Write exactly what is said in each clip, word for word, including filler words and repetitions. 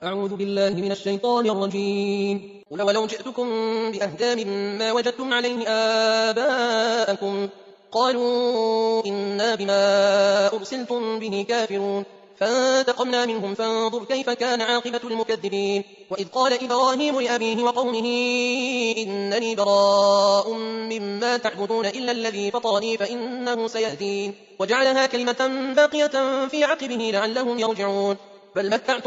أعوذ بالله من الشيطان الرجيم. قل ولو جئتكم بأهدى مما وجدتم عليه آباءكم قالوا إنا بما أرسلتم به كافرون فانتقمنا منهم فانظر كيف كان عاقبة المكذبين. وإذ قال إبراهيم لأبيه وقومه إنني براء مما تعبدون إلا الذي فطرني فإنه سيهدين وجعلها كلمة باقية في عقبه لعلهم يرجعون. بل متعت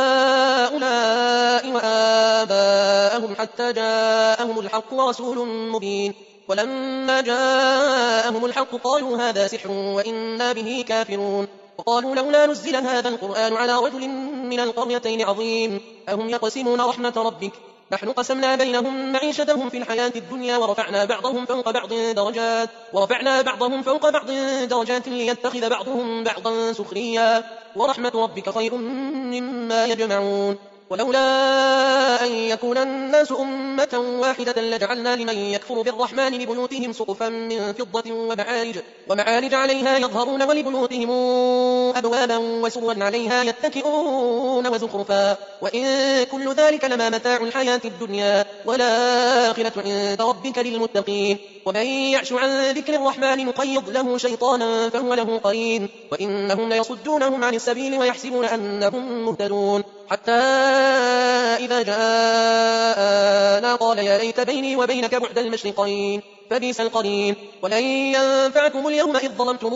هؤلاء وآباءهم حتى جاءهم الحق ورسول مبين. ولما جاءهم الحق قالوا هذا سحر وإنا به كافرون. وقالوا لولا نزل هذا القرآن على رجل من القريتين عظيم أهم يقسمون رحمة ربك نحن قسمنا بينهم معيشتهم في الحياة الدنيا ورفعنا بعضهم فوق بعض درجات ورفعنا بعضهم فوق بعض درجات ليتخذ بعضهم بعضا سخريا ورحمة ربك خير مما يجمعون. ولولا أن يكون الناس أمة واحدة لجعلنا لمن يكفر بالرحمن لبيوتهم سقفا من فضة ومعارج, ومعارج عليها يظهرون ولبيوتهم أبوابا وسرا عليها يتكئون وزخرفا وإن كل ذلك لما متاع الحياة الدنيا والآخرة عند ربك للمتقين. ومن يعش عن ذكر الرحمن نقيض له شيطانا فهو له قرين وإنهم ليصدونهم عن السبيل ويحسبون أنهم مهتدون. حتى إذا جاءنا قال يا ليت بيني وبينك بعد المشرقين فبئس القرين. ولن ينفعكم اليوم إذ ظلمتم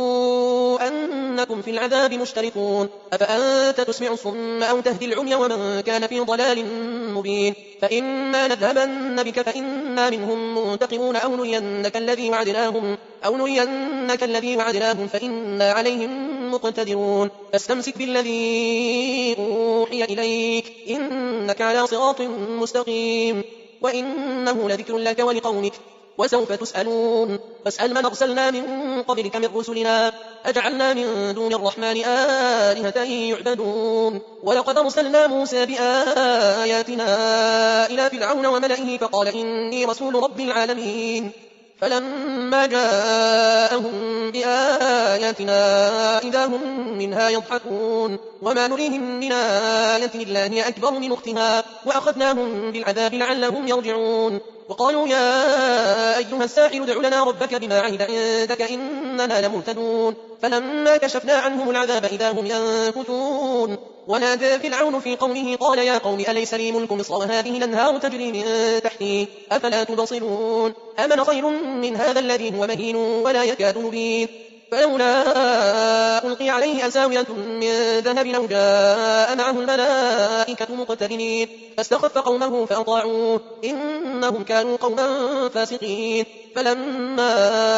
أنكم في العذاب مشتركون. أفأنت تسمع الصم أو تهدي العمي ومن كان في ضلال مبين. فإما نذهبن بك فإنا منهم منتقمون أو نرينك الذي وعدناهم أو نرينك الذي وعدناهم فإنا عليهم مقتدرون. فاستمسك بالذي أوحي إليك إنك على صراط مستقيم وإنه لذكر لك ولقومك وسوف تسألون. فاسأل من أرسلنا من قبلك من رسلنا أجعلنا من دون الرحمن آلهة يعبدون. ولقد أرسلنا موسى بآياتنا إلى فرعون وملئه فقال إني رسول رب العالمين. فلما جاءهم بآياتنا إذا هم منها يضحكون وما نريهم من آية إلا هي أكبر من أختها وأخذناهم بالعذاب لعلهم يرجعون. وقالوا يا أيها الساحر ادع لنا ربك بما عهد عندك إننا لمهتدون. فلما كشفنا عنهم العذاب إذا هم ينكثون. ونادى فرعون في قومه قال يا قوم أليس لي ملك مصر وهذه الأنهار تجري من تحتي أفلا تبصرون. أمن خير من هذا الذي هو مهين ولا يكاد يبين. فلولا ألقي عليه أساورة من ذهب لو جاء معه الملائكة مقترنين فاستخف قومه فأطاعوه إنهم كانوا قوما فاسقين. فلما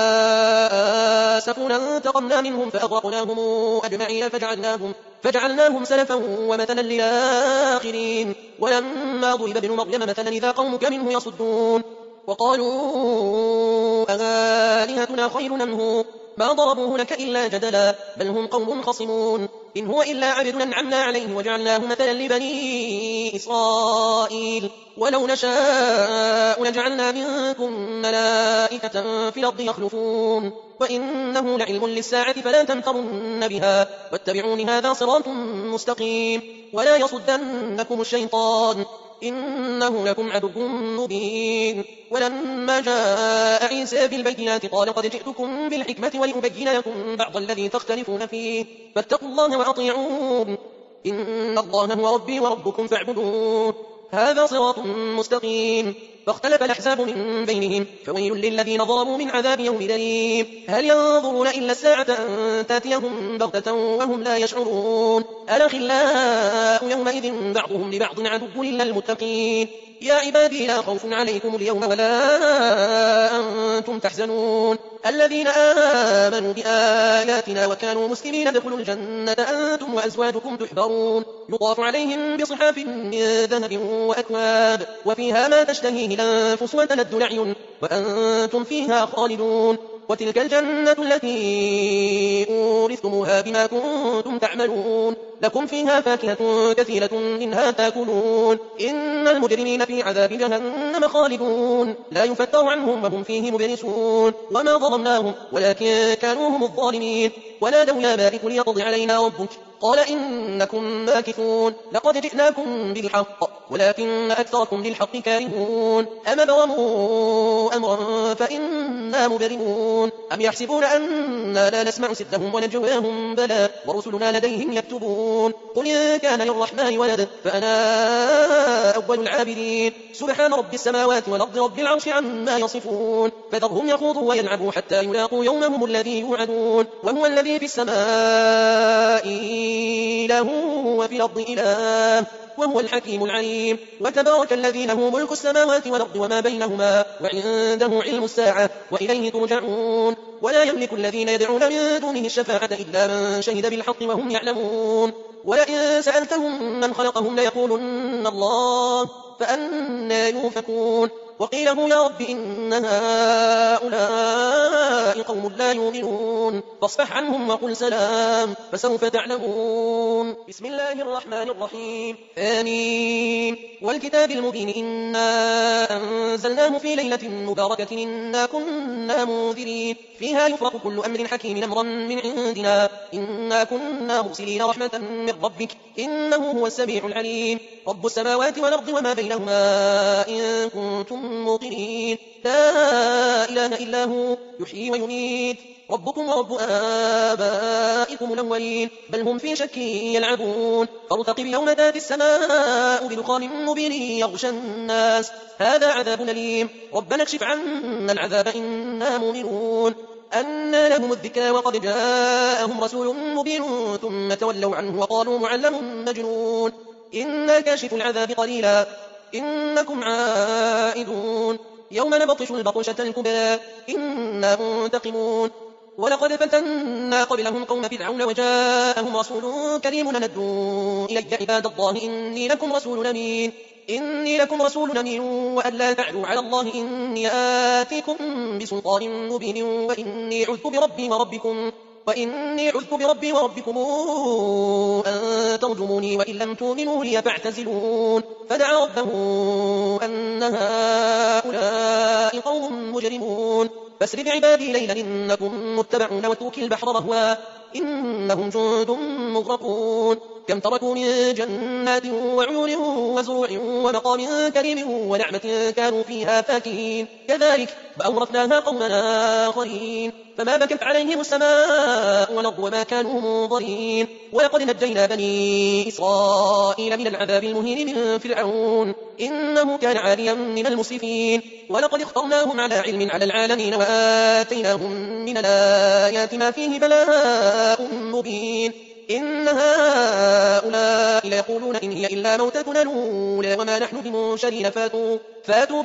آسفونا انتقمنا منهم فأغرقناهم أجمعين فجعلناهم, فجعلناهم سلفا ومثلا للآخرين. ولما ضرب ابن مريم مثلا إذا قومك منه يصدون. وقالوا أآلهتنا خير أم هو ما ضربوه لك إلا جدلا بل هم قوم خصمون. إن هو إلا عبد أنعمنا عليه وجعلناه مثلا لبني إسرائيل. ولو نشاء لجعلنا منكم ملائكة في الأرض يخلفون وإنه لعلم للساعة فلا تمترن بها واتبعون هذا صراط مستقيم. ولا يصدنكم الشيطان إنه لكم عدو مبين. ولما جاء عيسى بالبينات قال قد جئتكم بالحكمة ولأبين لكم بعض الذي تختلفون فيه فاتقوا الله وأطيعون إن الله هو ربي وربكم فاعبدوه هذا صراط مستقيم. فاختلف الأحزاب من بينهم فويل للذين ظلموا من عذاب يوم أليم. هل ينظرون إلا الساعة أن تأتيهم بغتة وهم لا يشعرون. الأخلاء يومئذ بعضهم لبعض عدو إلا المتقين. يا عبادي لا خوف عليكم اليوم ولا أنتم تحزنون الذين آمنوا بآياتنا وكانوا مسلمين ادخلوا الجنة أنتم وأزواجكم تحبرون. يطاف عليهم بصحاف من ذهب وأكواب وفيها ما تشتهيه الأنفس وتلد الأعين وأنتم فيها خالدون. وتلك الجنة التي أورثتموها بما كنتم تعملون لكم فيها فاكهة كثيرة منها تاكلون إن المجرمين في عذاب جهنم خالدون لا يفتر عنهم وهم فيه مبلسون. وما ظلمناهم ولكن كانوا هم الظالمين. ونادوا يا مالك ليقض علينا ربك قال إنكم ماكثون لقد جئناكم بالحق ولكن أكثركم للحق كارهون أم برموا أمرا فإنا مبرمون أم يحسبون أننا لا نسمع سرهم ونجواهم بلى ورسلنا لديهم يكتبون قل إن كان للرحمن ولد فأنا أول العابدين سبحان رب السماوات والأرض رب العرش عما يصفون فذرهم يخوضوا ويلعبوا حتى يلاقوا يومهم الذي يوعدون وهو الذي في السماء إله وفي الأرض إله وهو الحكيم العليم وتبارك الذي له ملك السماوات والأرض وما بينهما وعنده علم الساعة وإليه ترجعون ولا يملك الذين يدعون من دونه الشفاعة إلا من شهد بالحق وهم يعلمون ولئن سألتهم من خلقهم ليقولن الله فأنى يؤفكون وقيله يا رب إن هؤلاء قوم لا يؤمنون فاصفح عنهم وقل سلام فسوف تعلمون بسم الله الرحمن الرحيم آمين والكتاب المبين إنا أنزلناه في ليلة مباركة إنا كنا منذرين فيها يفرق كل أمر حكيم أمرا من عندنا إنا كنا مرسلين رحمة من ربك إنه هو السميع العليم رب السماوات والأرض وما بينهما إن كنتم موقنين لا إله إلا هو يحيي ويميت ربكم ورب آبائكم الأولين بل هم في شك يلعبون فارتقب يوم تأتي السماء بدخان مبين يغشى الناس هذا عذاب أليم ربنا اكشف عنا العذاب إنا مؤمنون أن لهم الذكرى وقد جاءهم رسول مبين ثم تولوا عنه وقالوا معلم مجنون إنا كاشف العذاب قليلا إنكم عائدون يوم نبطش البطشة الكبرى إنا منتقمون ولقد فتنا قبلهم قوم فرعون وجاءهم رسول كريم ندوا إلي عباد الله إني لكم رسول أمين إني لكم رسول أمين وأن لا تعلوا على الله إني آتيكم بسلطان مبين وإني عذت بربي وربكم وإني عذت بربي وربكم أن ترجموني وإن لم تؤمنوا لي فاعتزلون فدعا ربه أن هؤلاء قوم مجرمون فاسر بعبادي ليلا إنكم متبعون واترك البحر رهوا إنهم جند مغرقون كم تركوا من جنات وعيون وزروع ومقام كريم ونعمة كانوا فيها فاكهين كذلك وأورثناها قومنا آخرين فما بكت عليهم السماء والأرض وما كانوا منظرين ولقد نجينا بني إسرائيل من العذاب المهين من فرعون إنه كان عاليا من المسرفين ولقد اخترناهم على علم على العالمين وآتيناهم من الآيات ما فيه بلاء مبين إن هؤلاء ليقولون إن هي إلا موتتنا الأولى وما نحن بمنشرين فاتوا, فاتوا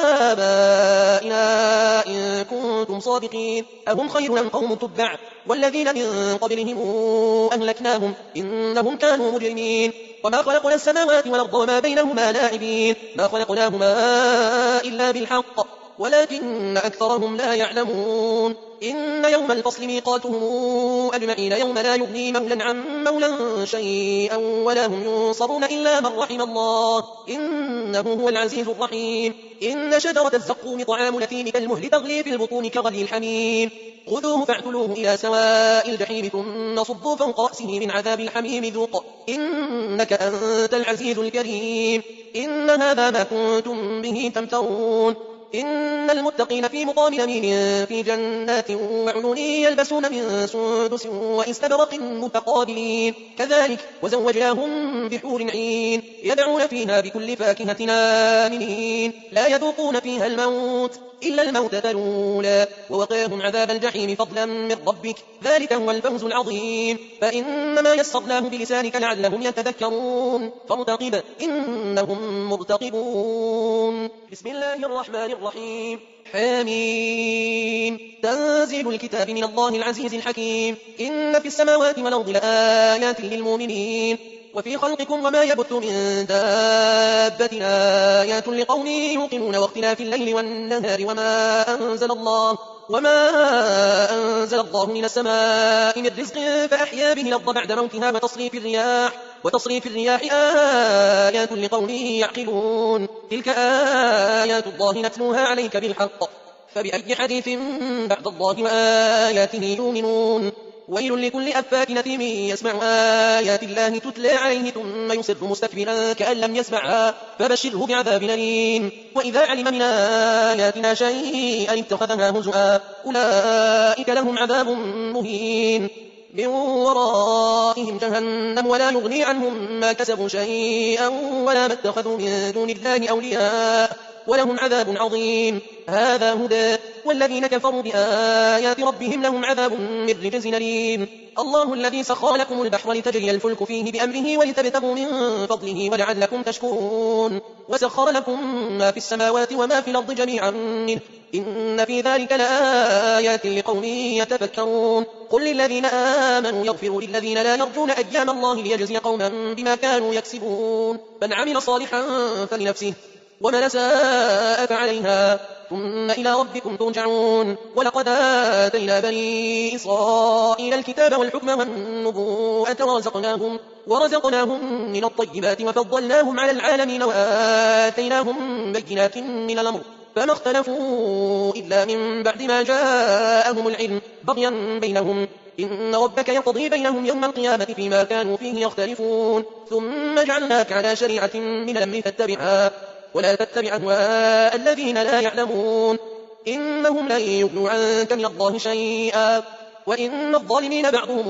بآبائنا إن كنتم صادقين أهم خير أم قوم تبع والذين من قبلهم أهلكناهم إنهم كانوا مجرمين وما خلقنا السماوات والأرض وما بينهما لاعبين ما خلقناهما إلا بالحق ولكن أكثرهم لا يعلمون إن يوم الفصل ميقاتهم أجمعين يوم لا يغني مولا عن مولا شيئا ولا هم ينصرون إلا من رحم الله إنه هو العزيز الرحيم إن شجرة الزقوم طعام الأثيم كالمهل تغلي في البطون كغلي الحميم خذوه فاعتلوه إلى سواء الجحيم ثم صبوا فوق رأسه من عذاب الحميم ذوق إنك أنت العزيز الكريم إن هذا ما كنتم به تمترون إن المتقين في مقام أمين في جنات وعيون يلبسون من سندس وإستبرق متقابلين كذلك وزوجناهم بحور عين يدعون فيها بكل فاكهة آمنين لا يذوقون فيها الموت إلا الموتة الأولى ووقاهم عذاب الجحيم فضلا من ربك ذلك هو الفوز العظيم فإنما يسرناه بلسانك لعلهم يتذكرون فارتقب إنهم مرتقبون بسم الله الرحمن الرحيم حميم تنزيل الكتاب من الله العزيز الحكيم إن في السماوات والأرض لآيات للمؤمنين وفي خلقكم وما يبث من دابة آيات لقوم يوقنون واختلاف الليل والنهار وما أنزل الله وما أنزل الله من السماء من رزق فأحيا به الأرض بعد موتها وتصريف الرياح وتصريف الرياح آيات لقوم يعقلون تلك آيات الله نتلوها عليك بالحق فبأي حديث بعد الله وآياته يؤمنون ويل لكل أفاك نثيم يسمع آيات الله تتلى عليه ثم يصر مستكبرا كأن لم يسمعها فبشره بعذاب أليم. وإذا علم من آياتنا شيئا اتخذها هزؤا أولئك لهم عذاب مهين من ورائهم جهنم ولا يغني عنهم ما كسبوا شيئا ولا ما اتخذوا من دون الله أولياء ولهم عذاب عظيم. هذا هدى والذين كفروا بآيات ربهم لهم عذاب من رجز أليم. الله الذي سخر لكم البحر لتجري الفلك فيه بأمره ولتبتغوا من فضله ولعلكم تشكرون وسخر لكم ما في السماوات وما في الأرض جميعا منه إن في ذلك لآيات لقوم يتفكرون. قل للذين آمنوا يغفروا للذين لا يرجون أيام الله ليجزي قوما بما كانوا يكسبون من عمل صالحا فلنفسه ومن ساء فعليها ثم إلى ربكم ترجعون. ولقد آتينا بني إسرائيل الكتاب والحكم والنبوءة ورزقناهم, ورزقناهم من الطيبات وفضلناهم على العالمين وآتيناهم بينات من الأمر فما اختلفوا إلا من بعد ما جاءهم العلم بغيا بينهم إن ربك يقضي بينهم يوم القيامة فيما كانوا فيه يختلفون. ثم جعلناك على شريعة من الأمر فاتبعها ولا تتبع أهواء الذين لا يعلمون إنهم لن يغنوا عنك من الله شيئا وإن الظالمين بعضهم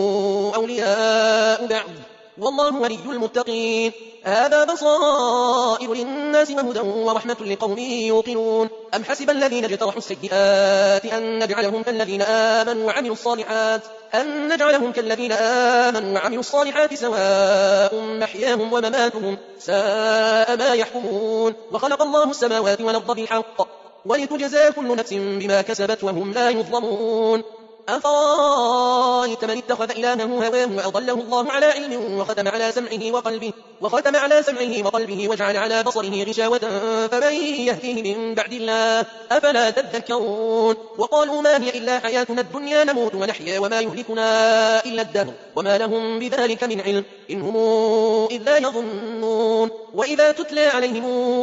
أولياء بعض والله ولي المتقين. هذا بصائر للناس وهدى ورحمة لقوم يوقنون. أم حسب الذين اجترحوا السيئات أن نجعلهم كالذين آمنوا وعملوا الصالحات أن نجعلهم كالذين آمنوا وعملوا الصالحات سواء محياهم ومماتهم ساء ما يحكمون. وخلق الله السماوات والأرض بالحق ولتجزى كل نفس بما كسبت وهم لا يظلمون. أفرأيت من اتخذ إلهه هواه وأضله الله على علم وختم على سمعه وقلبه وختم على سمعه وقلبه وجعل على بصره غشاوة فمن يهديه من بعد الله أفلا تذكرون. وقالوا ما هي إلا حياتنا الدنيا نموت ونحيا وما يهلكنا إلا الدهر وما لهم بذلك من علم إن هم إلا يظنون. وإذا تتلى عليهم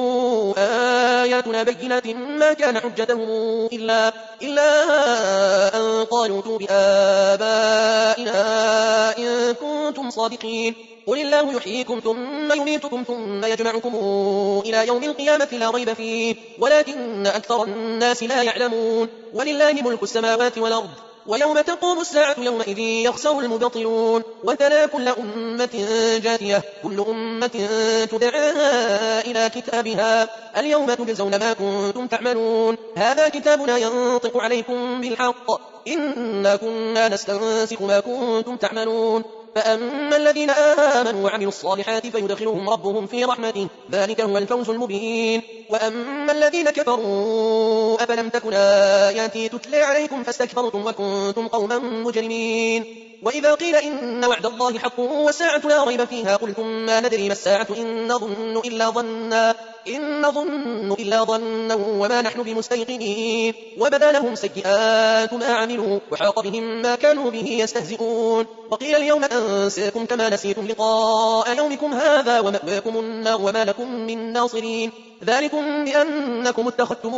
آياتنا بينات ما كان حجتهم إلا, إلا أن قالوا ائتوا بآبائنا إن كنتم صادقين. قل الله يحييكم ثم يميتكم ثم يجمعكم إلى يوم القيامة لا ريب فيه ولكن أكثر الناس لا يعلمون. ولله ملك السماوات والأرض ويوم تقوم الساعة يومئذ يخسر المبطلون. وتلا كل أمة جاثية كل أمة تدعى إلى كتابها اليوم تجزون ما كنتم تعملون. هذا كتابنا ينطق عليكم بالحق إنا كنا نستنسخ ما كنتم تعملون. فأما الذين آمنوا وعملوا الصالحات فيدخلهم ربهم في رحمته ذلك هو الفوز المبين. وأما الذين كفروا أفلم تكن آياتي تتلى عليكم فاستكبرتم وكنتم قوما مجرمين. وإذا قيل إن وعد الله حق والساعة لا ريب فيها قلتم ما ندري ما الساعة إن نظن إلا ظنا إن نظن إلا ظنا وما نحن بمستيقنين. وبدا لهم سيئات ما عملوا وحاق بهم ما كانوا به يستهزئون. وقيل اليوم أنساكم كما نسيتم لقاء يومكم هذا ومأواكم النار وما لكم من ناصرين. ذلكم بأنكم اتخذتم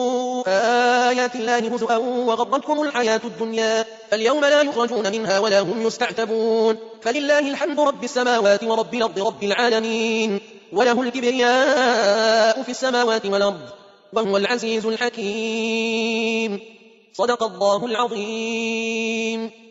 آيات الله هزؤا وغرتكم الحياة الدنيا فاليوم لا يخرجون منها ولا هم يستعتبون. فلله الحمد رب السماوات ورب الأرض رب العالمين وله الكبرياء في السماوات والأرض وهو العزيز الحكيم. صدق الله العظيم.